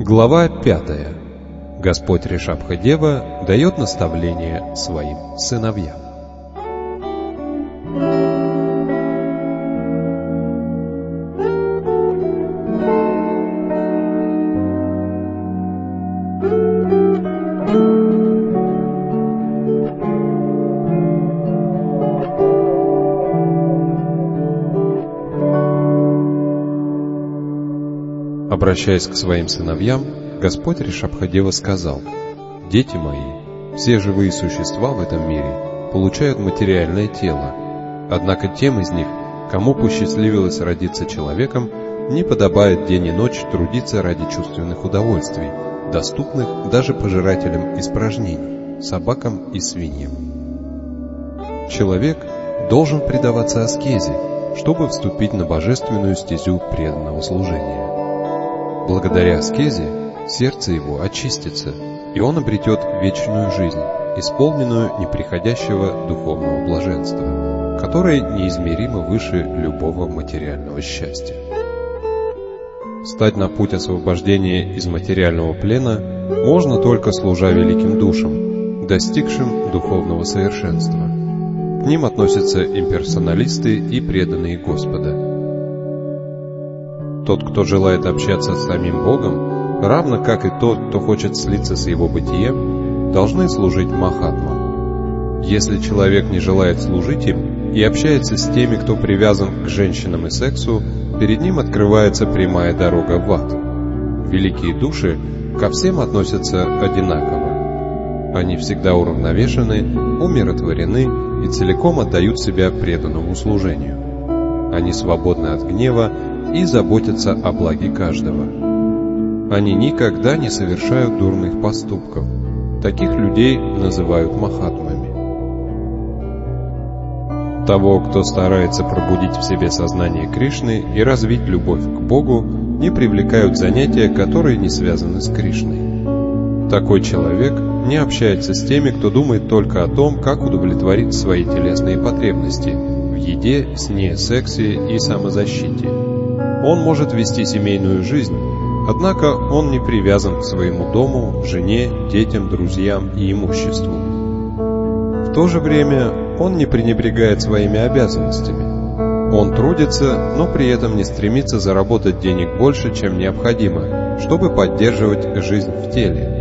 Глава 5. Господь Ришабха-дева дает наставление своим сыновьям. Обращаясь к своим сыновьям, Господь Ришабха-дева сказал: «Дети мои, все живые существа в этом мире получают материальное тело, однако тем из них, кому посчастливилось родиться человеком, не подобает день и ночь трудиться ради чувственных удовольствий, доступных даже пожирателям испражнений, собакам и свиньям. Человек должен предаваться аскезе, чтобы вступить на божественную стезю преданного служения. Благодаря аскезе сердце его очистится, и он обретет вечную жизнь, исполненную неприходящего духовного блаженства, которое неизмеримо выше любого материального счастья. Стать на путь освобождения из материального плена можно только служа великим душам, достигшим духовного совершенства. К ним относятся имперсоналисты и преданные Господа. Тот, кто желает общаться с самим Богом, равно как и тот, кто хочет слиться с Его бытием, должны служить Махатмам. Если человек не желает служить им и общается с теми, кто привязан к женщинам и сексу, перед ним открывается прямая дорога в ад. Великие души ко всем относятся одинаково. Они всегда уравновешены, умиротворены и целиком отдают себя преданному служению. Они свободны от гнева и заботятся о благе каждого. Они никогда не совершают дурных поступков. Таких людей называют махатмами. Того, кто старается пробудить в себе сознание Кришны и развить любовь к Богу, не привлекают занятия, которые не связаны с Кришной. Такой человек не общается с теми, кто думает только о том, как удовлетворить свои телесные потребности в еде, сне, сексе и самозащите. Он может вести семейную жизнь, однако он не привязан к своему дому, жене, детям, друзьям и имуществу. В то же время он не пренебрегает своими обязанностями. Он трудится, но при этом не стремится заработать денег больше, чем необходимо, чтобы поддерживать жизнь в теле.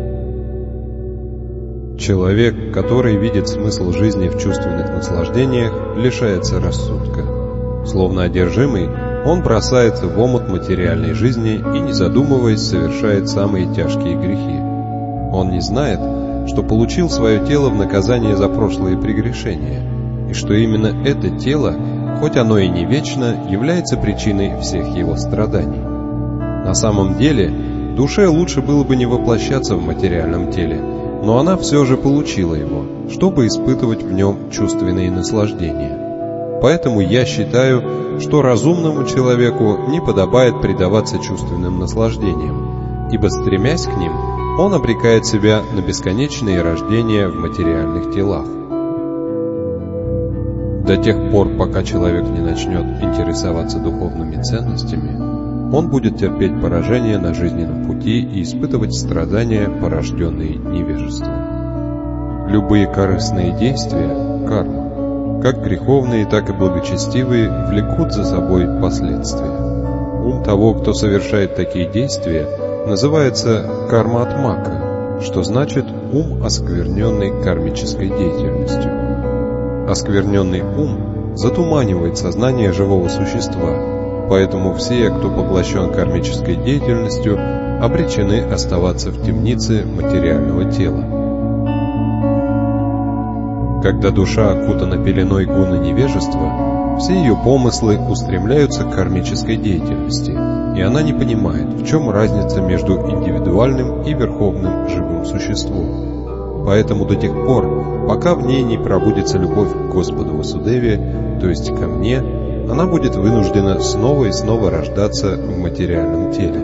Человек, который видит смысл жизни в чувственных наслаждениях, лишается рассудка. Словно одержимый, он бросается в омут материальной жизни и, не задумываясь, совершает самые тяжкие грехи. Он не знает, что получил свое тело в наказание за прошлые прегрешения, и что именно это тело, хоть оно и не вечно, является причиной всех его страданий. На самом деле, душе лучше было бы не воплощаться в материальном теле, но она все же получила его, чтобы испытывать в нем чувственные наслаждения. Поэтому я считаю, что разумному человеку не подобает предаваться чувственным наслаждениям, ибо, стремясь к ним, он обрекает себя на бесконечные рождения в материальных телах. До тех пор, пока человек не начнет интересоваться духовными ценностями, он будет терпеть поражение на жизненном пути и испытывать страдания, порожденные невежеством. Любые корыстные действия – карма. Как греховные, так и благочестивые влекут за собой последствия. Ум того, кто совершает такие действия, называется карма-атмака, что значит ум, оскверненный кармической деятельностью. Оскверненный ум затуманивает сознание живого существа, поэтому все, кто поглощен кармической деятельностью, обречены оставаться в темнице материального тела. Когда душа окутана пеленой гуна невежества, все ее помыслы устремляются к кармической деятельности, и она не понимает, в чем разница между индивидуальным и верховным живым существом. Поэтому до тех пор, пока в ней не пробудится любовь к Господу Васудеве, то есть ко мне, она будет вынуждена снова и снова рождаться в материальном теле.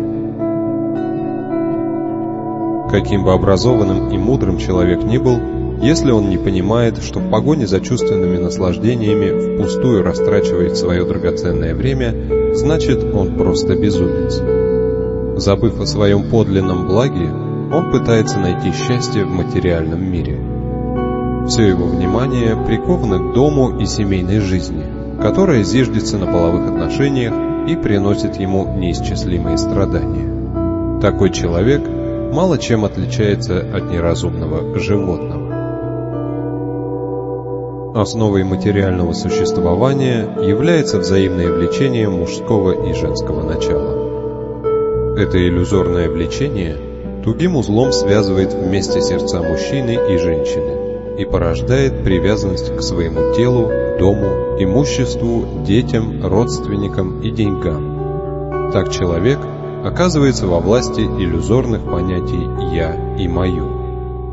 Каким бы образованным и мудрым человек ни был, если он не понимает, что в погоне за чувственными наслаждениями впустую растрачивает свое драгоценное время, значит, он просто безумец. Забыв о своем подлинном благе, он пытается найти счастье в материальном мире. Все его внимание приковано к дому и семейной жизни, которая зиждется на половых отношениях и приносит ему неисчислимые страдания. Такой человек мало чем отличается от неразумного животного. Основой материального существования является взаимное влечение мужского и женского начала. Это иллюзорное влечение тугим узлом связывает вместе сердца мужчины и женщины и порождает привязанность к своему телу, дому, имуществу, детям, родственникам и деньгам. Так человек оказывается во власти иллюзорных понятий «я» и «мое».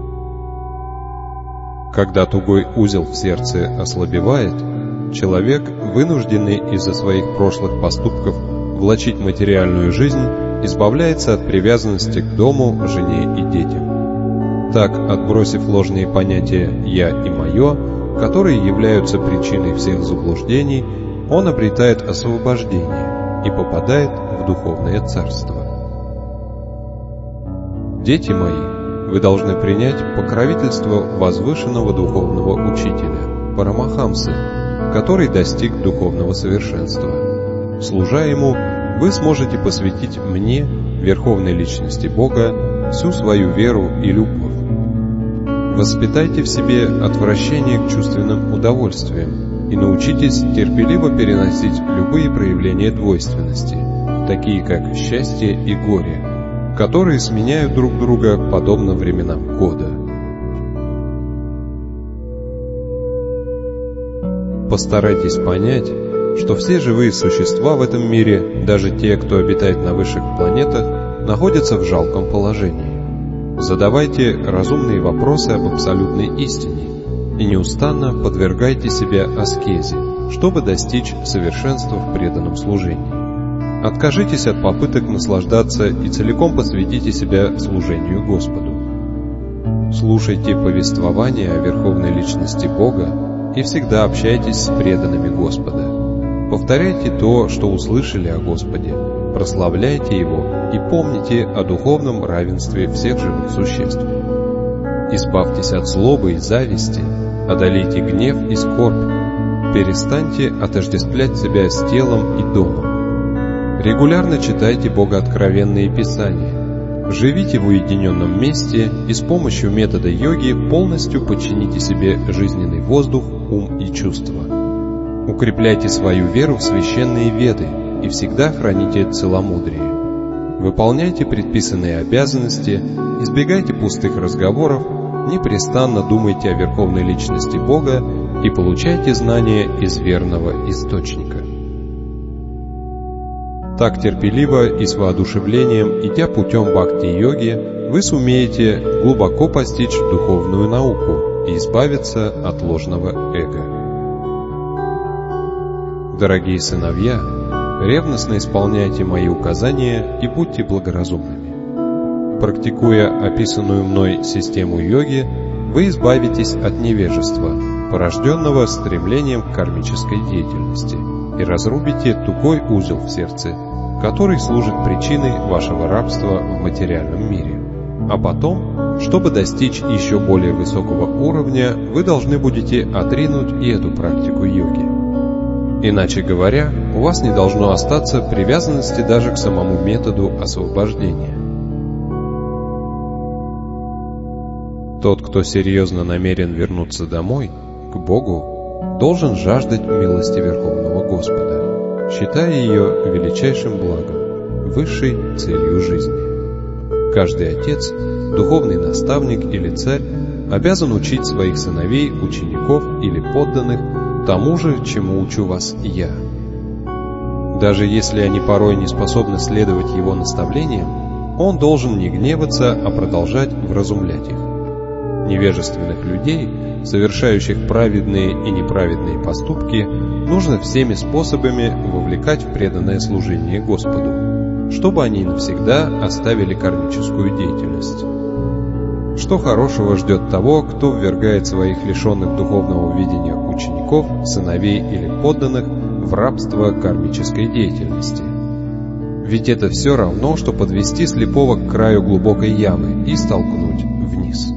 Когда тугой узел в сердце ослабевает, человек, вынужденный из-за своих прошлых поступков влачить материальную жизнь, избавляется от привязанности к дому, жене и детям. Так, отбросив ложные понятия «я» и «мое», которые являются причиной всех заблуждений, он обретает освобождение и попадает в духовное царство. Дети мои, вы должны принять покровительство возвышенного духовного учителя, Парамахамсы, который достиг духовного совершенства. Служа ему, вы сможете посвятить мне, Верховной Личности Бога, всю свою веру и любовь. Воспитайте в себе отвращение к чувственным удовольствиям и научитесь терпеливо переносить любые проявления двойственности, такие как счастье и горе, которые сменяют друг друга подобно временам года. Постарайтесь понять, что все живые существа в этом мире, даже те, кто обитает на высших планетах, находятся в жалком положении. Задавайте разумные вопросы об абсолютной истине и неустанно подвергайте себя аскезе, чтобы достичь совершенства в преданном служении. Откажитесь от попыток наслаждаться и целиком посвятите себя служению Господу. Слушайте повествования о Верховной Личности Бога и всегда общайтесь с преданными Господа. Повторяйте то, что услышали о Господе, прославляйте Его и помните о духовном равенстве всех живых существ. Избавьтесь от злобы и зависти, одолейте гнев и скорбь, перестаньте отождествлять себя с телом и домом. Регулярно читайте богооткровенные писания, живите в уединенном месте и с помощью метода йоги полностью подчините себе жизненный воздух, ум и чувства. Укрепляйте свою веру в священные веды и всегда храните целомудрие. Выполняйте предписанные обязанности, избегайте пустых разговоров, непрестанно думайте о Верховной Личности Бога и получайте знания из верного источника. Так терпеливо и с воодушевлением, идя путем бхакти-йоги, вы сумеете глубоко постичь духовную науку и избавиться от ложного эго. Дорогие сыновья, ревностно исполняйте мои указания и будьте благоразумными. Практикуя описанную мной систему йоги, вы избавитесь от невежества, порожденного стремлением к кармической деятельности, и разрубите тугой узел в сердце, который служит причиной вашего рабства в материальном мире. А потом, чтобы достичь еще более высокого уровня, вы должны будете отринуть и эту практику йоги. Иначе говоря, у вас не должно остаться привязанности даже к самому методу освобождения. Тот, кто серьезно намерен вернуться домой, к Богу, должен жаждать милости Верховного Господа, считая ее величайшим благом, высшей целью жизни. Каждый отец, духовный наставник или царь обязан учить своих сыновей, учеников или подданных тому же, чему учу вас я. Даже если они порой не способны следовать его наставлениям, он должен не гневаться, а продолжать вразумлять их. Невежественных людей, совершающих праведные и неправедные поступки, нужно всеми способами вовлекать в преданное служение Господу, чтобы они навсегда оставили кармическую деятельность. Что хорошего ждет того, кто ввергает своих лишенных духовного видения учеников, сыновей или подданных в рабство кармической деятельности? Ведь это все равно, что подвести слепого к краю глубокой ямы и столкнуть вниз.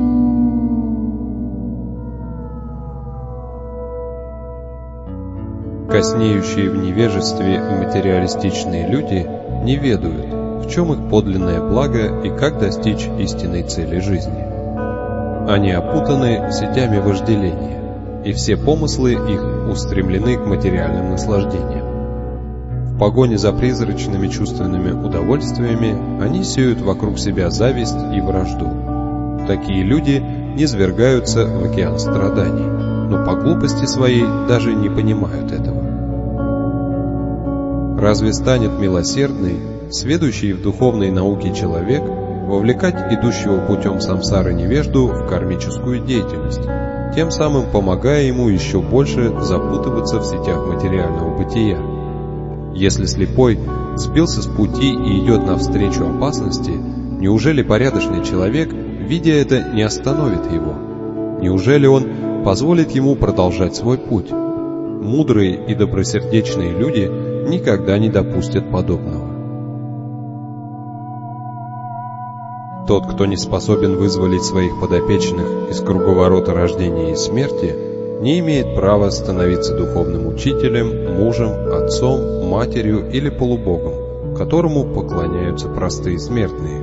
Коснеющие в невежестве материалистичные люди не ведают, в чем их подлинное благо и как достичь истинной цели жизни. Они опутаны сетями вожделения, и все помыслы их устремлены к материальным наслаждениям. В погоне за призрачными чувственными удовольствиями они сеют вокруг себя зависть и вражду. Такие люди низвергаются в океан страданий, но по глупости своей даже не понимают этого. Разве станет милосердный, сведущий в духовной науке человек вовлекать идущего путем самсары невежду в кармическую деятельность, тем самым помогая ему еще больше запутываться в сетях материального бытия? Если слепой сбился с пути и идет навстречу опасности, неужели порядочный человек, видя это, не остановит его? Неужели он позволит ему продолжать свой путь? Мудрые и добросердечные люди никогда не допустят подобного. Тот, кто не способен вызволить своих подопечных из круговорота рождения и смерти, не имеет права становиться духовным учителем, мужем, отцом, матерью или полубогом, которому поклоняются простые смертные.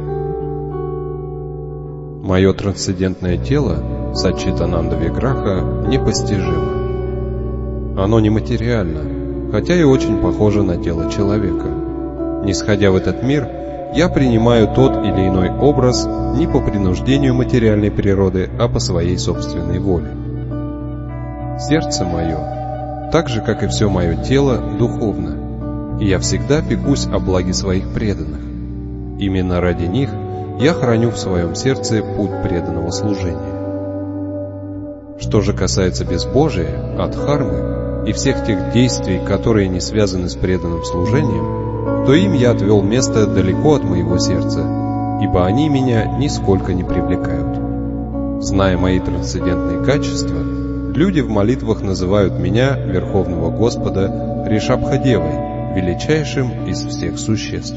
Мое трансцендентное тело, Саччитананда Виграха, непостижимо. Оно нематериально, хотя и очень похоже на тело человека. Нисходя в этот мир, я принимаю тот или иной образ не по принуждению материальной природы, а по своей собственной воле. Сердце мое, так же, как и все мое тело, духовно, и я всегда пекусь о благе своих преданных. Именно ради них я храню в своем сердце путь преданного служения. Что же касается безбожия, адхармы и всех тех действий, которые не связаны с преданным служением, то им я отвел место далеко от моего сердца, ибо они меня нисколько не привлекают. Зная мои трансцендентные качества, люди в молитвах называют меня, Верховного Господа, Ришабхадевой, величайшим из всех существ.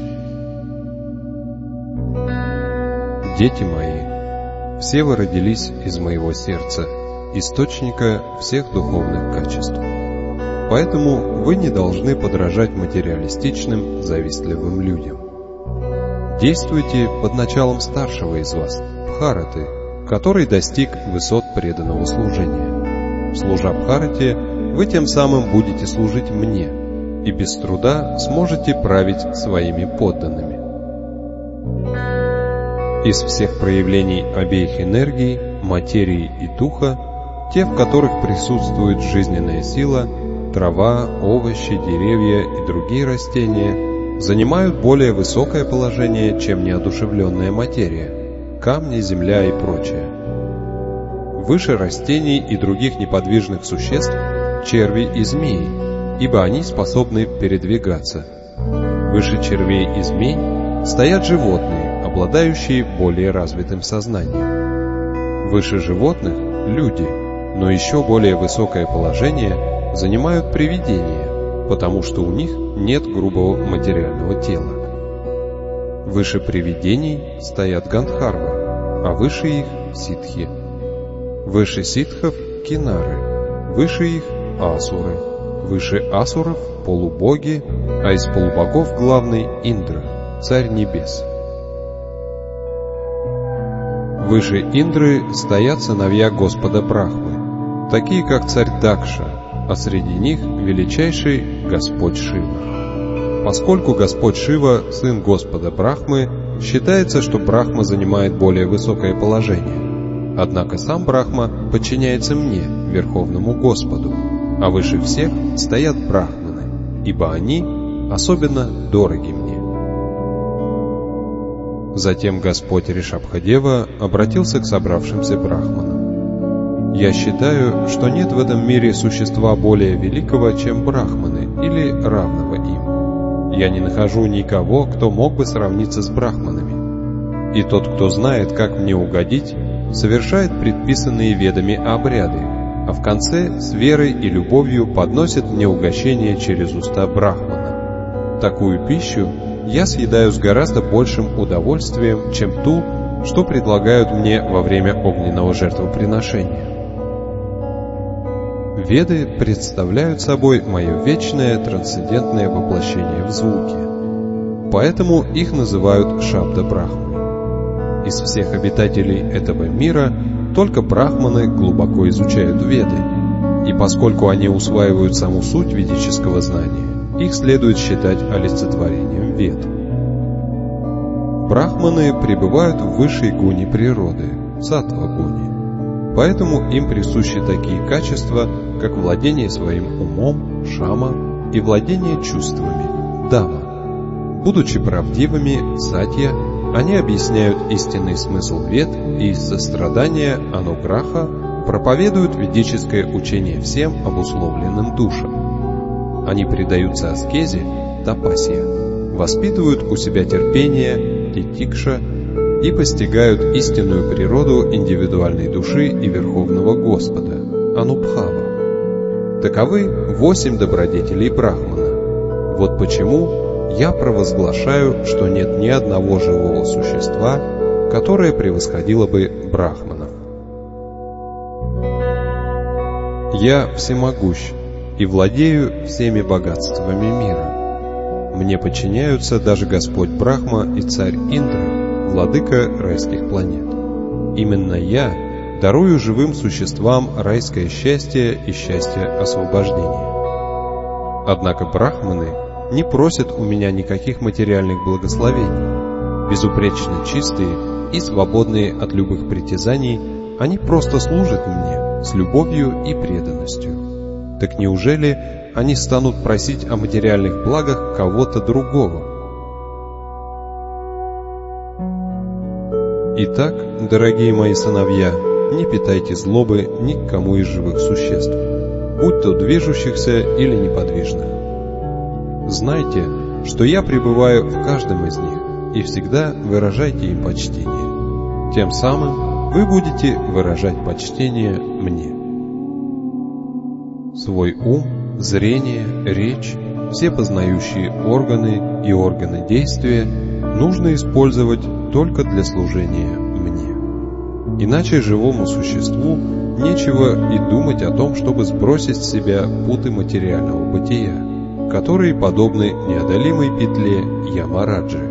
Дети мои, все вы родились из моего сердца, источника всех духовных качеств. Поэтому вы не должны подражать материалистичным, завистливым людям. Действуйте под началом старшего из вас, Бхараты, который достиг высот преданного служения. Служа Бхарате, вы тем самым будете служить мне, и без труда сможете править своими подданными. Из всех проявлений обеих энергий, материи и духа, те, в которых присутствует жизненная сила, трава, овощи, деревья и другие растения, занимают более высокое положение, чем неодушевленная материя, камни, земля и прочее. Выше растений и других неподвижных существ черви и змеи, ибо они способны передвигаться. Выше червей и змей стоят животные, обладающие более развитым сознанием. Выше животных – люди, но еще более высокое положение занимают привидения, потому что у них нет грубого материального тела. Выше привидений стоят гандхарвы, а выше их – ситхи. Выше ситхов – кинары, выше их – асуры, выше асуров – полубоги, а из полубогов главный – Индра, царь небес. Выше Индры стоят сыновья Господа Брахмы, такие как царь Дакша, а среди них величайший Господь Шива. Поскольку Господь Шива, сын Господа Брахмы, считается, что Брахма занимает более высокое положение. Однако сам Брахма подчиняется мне, Верховному Господу, а выше всех стоят брахманы, ибо они особенно дороги мне. Затем Господь Ришабхадева обратился к собравшимся брахманам. «Я считаю, что нет в этом мире существа более великого, чем брахманы, или равного им. Я не нахожу никого, кто мог бы сравниться с брахманами. И тот, кто знает, как мне угодить, совершает предписанные ведами обряды, а в конце с верой и любовью подносит мне угощение через уста брахмана. Такую пищу я съедаю с гораздо большим удовольствием, чем ту, что предлагают мне во время огненного жертвоприношения. Веды представляют собой мое вечное трансцендентное воплощение в звуке, поэтому их называют Шабда-брахмой. Из всех обитателей этого мира только брахманы глубоко изучают Веды, и поскольку они усваивают саму суть ведического знания, их следует считать олицетворением Вед. Брахманы пребывают в высшей гуне природы, саттва-гуне, поэтому им присущи такие качества, как владение своим умом, шама, и владение чувствами, дама. Будучи правдивыми, сатья, они объясняют истинный смысл Вед и из сострадания ануграха проповедуют ведическое учение всем обусловленным душам. Они предаются аскезе, тапасья, воспитывают у себя терпение, титикша, и постигают истинную природу индивидуальной души и Верховного Господа, Анубхава. Таковы 8 добродетелей Брахмана. Вот почему я провозглашаю, что нет ни одного живого существа, которое превосходило бы Брахманов. Я всемогущ и владею всеми богатствами мира. Мне подчиняются даже Господь Брахма и царь Индра, владыка райских планет. Именно я дарую живым существам райское счастье и счастье освобождения. Однако брахманы не просят у меня никаких материальных благословений. Безупречно чистые и свободные от любых притязаний, они просто служат мне с любовью и преданностью. Так неужели они станут просить о материальных благах кого-то другого? Итак, дорогие мои сыновья, не питайте злобы ни к кому из живых существ, будь то движущихся или неподвижных. Знайте, что я пребываю в каждом из них, и всегда выражайте им почтение. Тем самым вы будете выражать почтение мне. Свой ум, зрение, речь, все познающие органы и органы действия нужно использовать только для служения мне. Иначе живому существу нечего и думать о том, чтобы сбросить с себя путы материального бытия, которые подобны неодолимой петле Ямараджи.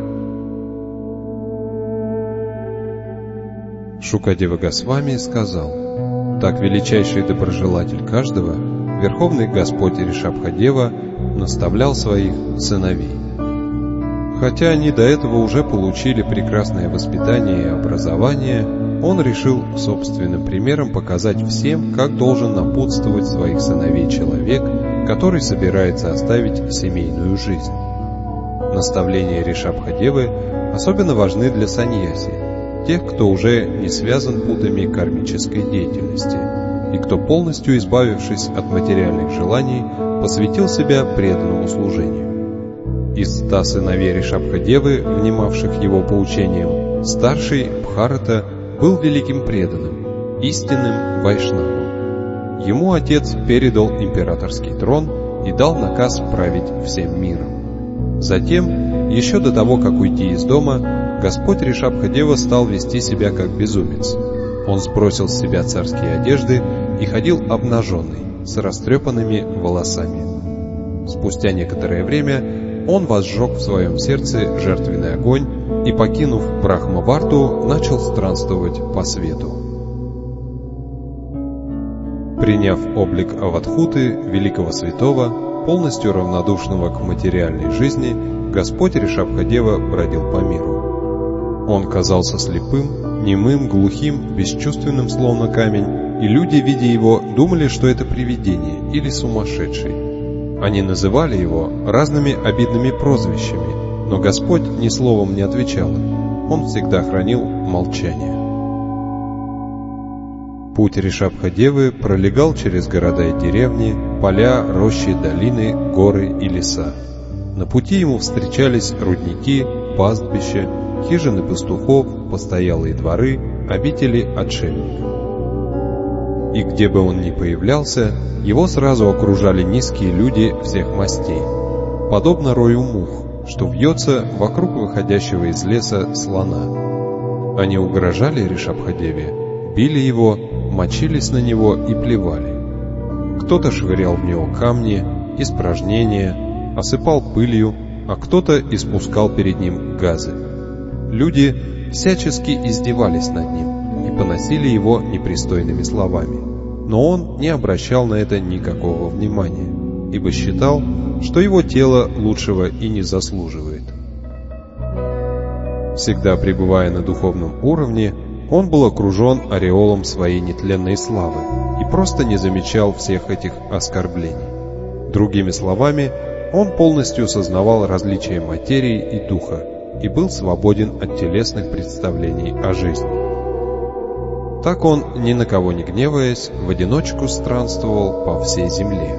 Шукадева Госвами сказал: «Так величайший доброжелатель каждого, Верховный Господь Ришабхадева, наставлял своих сыновей». Хотя они до этого уже получили прекрасное воспитание и образование, он решил собственным примером показать всем, как должен напутствовать своих сыновей человек, который собирается оставить семейную жизнь. Наставления Ришабхадевы особенно важны для саньяси, тех, кто уже не связан путами кармической деятельности, и кто, полностью избавившись от материальных желаний, посвятил себя преданному служению. Из 100 сыновей Ришабхадевы, внимавших его поучениям, старший Бхарата был великим преданным, истинным вайшнавом. Ему отец передал императорский трон и дал наказ править всем миром. Затем, еще до того, как уйти из дома, Господь Ришабхадева стал вести себя как безумец. Он сбросил с себя царские одежды и ходил обнаженный, с растрепанными волосами. Спустя некоторое время он возжег в своем сердце жертвенный огонь и, покинув Брахмаварту, начал странствовать по свету. Приняв облик Авадхуты, великого святого, полностью равнодушного к материальной жизни, Господь Ришабхадева бродил по миру. Он казался слепым, немым, глухим, бесчувственным, словно камень, и люди, видя его, думали, что это привидение или сумасшедший. Они называли его разными обидными прозвищами, но Господь ни словом не отвечал им. Он всегда хранил молчание. Путь Ришабхадевы пролегал через города и деревни, поля, рощи, долины, горы и леса. На пути ему встречались рудники, пастбища, хижины пастухов, постоялые дворы, обители отшельников. И где бы он ни появлялся, его сразу окружали низкие люди всех мастей. Подобно рою мух, что вьется вокруг выходящего из леса слона. Они угрожали Ришабхадеве, били его, мочились на него и плевали. Кто-то швырял в него камни, испражнения, осыпал пылью, а кто-то испускал перед ним газы. Люди всячески издевались над ним и поносили его непристойными словами, но он не обращал на это никакого внимания, ибо считал, что его тело лучшего и не заслуживает. Всегда пребывая на духовном уровне, он был окружен ореолом своей нетленной славы и просто не замечал всех этих оскорблений. Другими словами, он полностью сознавал различия материи и духа и был свободен от телесных представлений о жизни. Так он, ни на кого не гневаясь, в одиночку странствовал по всей земле.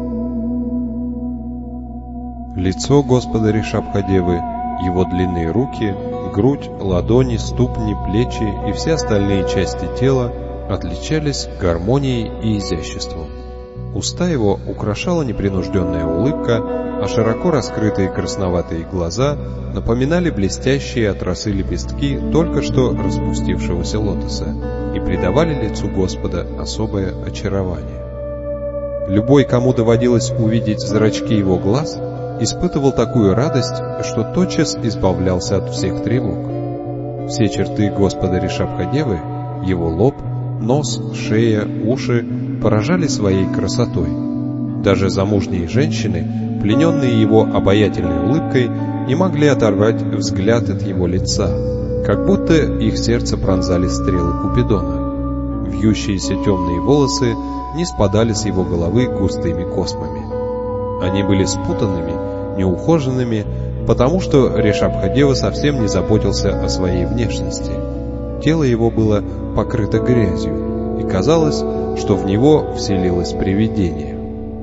Лицо Господа Ришабхадевы, его длинные руки, грудь, ладони, ступни, плечи и все остальные части тела отличались гармонией и изяществом. Уста его украшала непринужденная улыбка, а широко раскрытые красноватые глаза напоминали блестящие от росы лепестки только что распустившегося лотоса и придавали лицу Господа особое очарование. Любой, кому доводилось увидеть зрачки его глаз, испытывал такую радость, что тотчас избавлялся от всех тревог. Все черты Господа Ришабхадевы, его лоб, нос, шея, уши поражали своей красотой. Даже замужние женщины, плененные его обаятельной улыбкой, не могли оторвать взгляд от его лица, как будто их сердце пронзали стрелы Купидона. Вьющиеся темные волосы не спадали с его головы густыми космами. Они были спутанными, неухоженными, потому что Ришабхадева совсем не заботился о своей внешности. Тело его было покрыто грязью, и казалось, что в него вселилось привидение.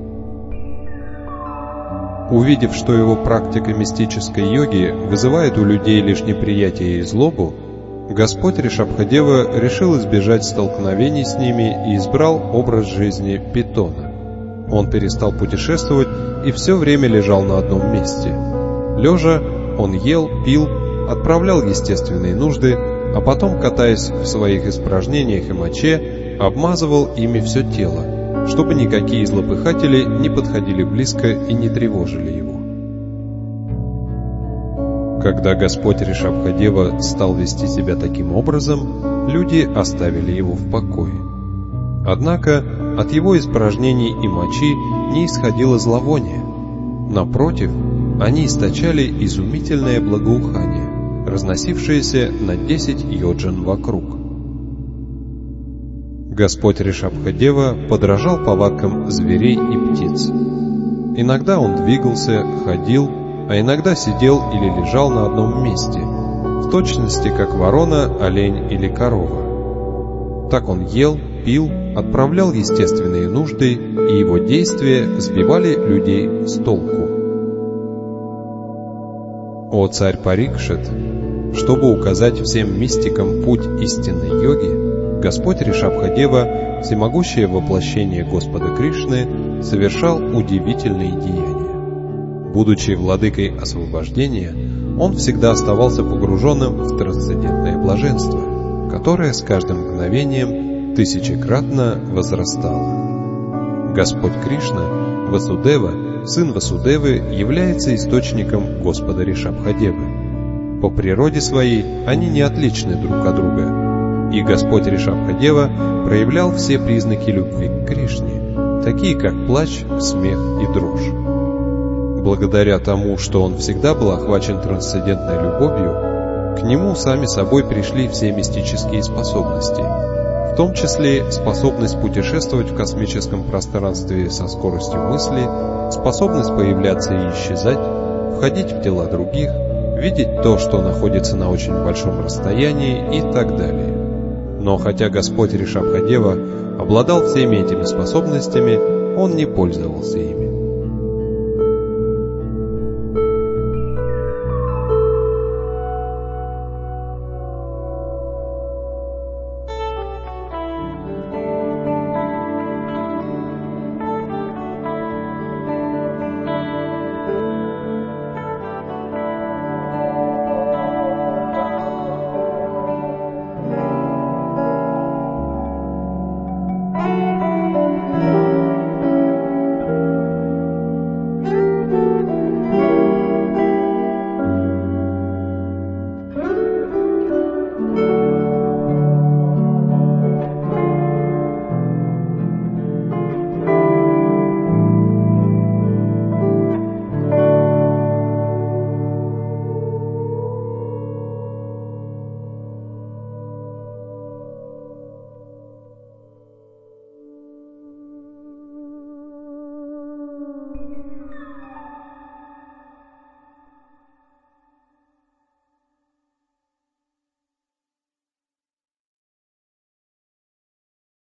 Увидев, что его практика мистической йоги вызывает у людей лишь неприятие и злобу, Господь Ришабхадева решил избежать столкновений с ними и избрал образ жизни питона. Он перестал путешествовать и все время лежал на одном месте. Лежа, он ел, пил, отправлял естественные нужды, а потом, катаясь в своих испражнениях и моче, обмазывал ими все тело, чтобы никакие злопыхатели не подходили близко и не тревожили его. Когда Господь Ришабхадева стал вести себя таким образом, люди оставили его в покое. Однако от его испражнений и мочи не исходило зловоние. Напротив, они источали изумительное благоухание, разносившееся на 10 йоджан вокруг. Господь Ришабхадева подражал повадкам зверей и птиц. Иногда он двигался, ходил, а иногда сидел или лежал на одном месте, в точности как ворона, олень или корова. Так он ел, пил, отправлял естественные нужды, и его действия сбивали людей с толку. О царь Парикшит, чтобы указать всем мистикам путь истинной йоги, Господь Ришабхадева, всемогущее воплощение Господа Кришны, совершал удивительные деяния. Будучи владыкой освобождения, он всегда оставался погруженным в трансцендентное блаженство, которое с каждым мгновением тысячекратно возрастало. Господь Кришна, Васудева, сын Васудевы, является источником Господа Ришабхадевы. По природе своей они не отличны друг от друга, и Господь Ришабхадева проявлял все признаки любви к Кришне, такие как плач, смех и дрожь. Благодаря тому, что он всегда был охвачен трансцендентной любовью, к нему сами собой пришли все мистические способности, в том числе способность путешествовать в космическом пространстве со скоростью мысли, способность появляться и исчезать, входить в тела других, видеть то, что находится на очень большом расстоянии и так далее. Но хотя Господь Ришабхадева обладал всеми этими способностями, он не пользовался ими.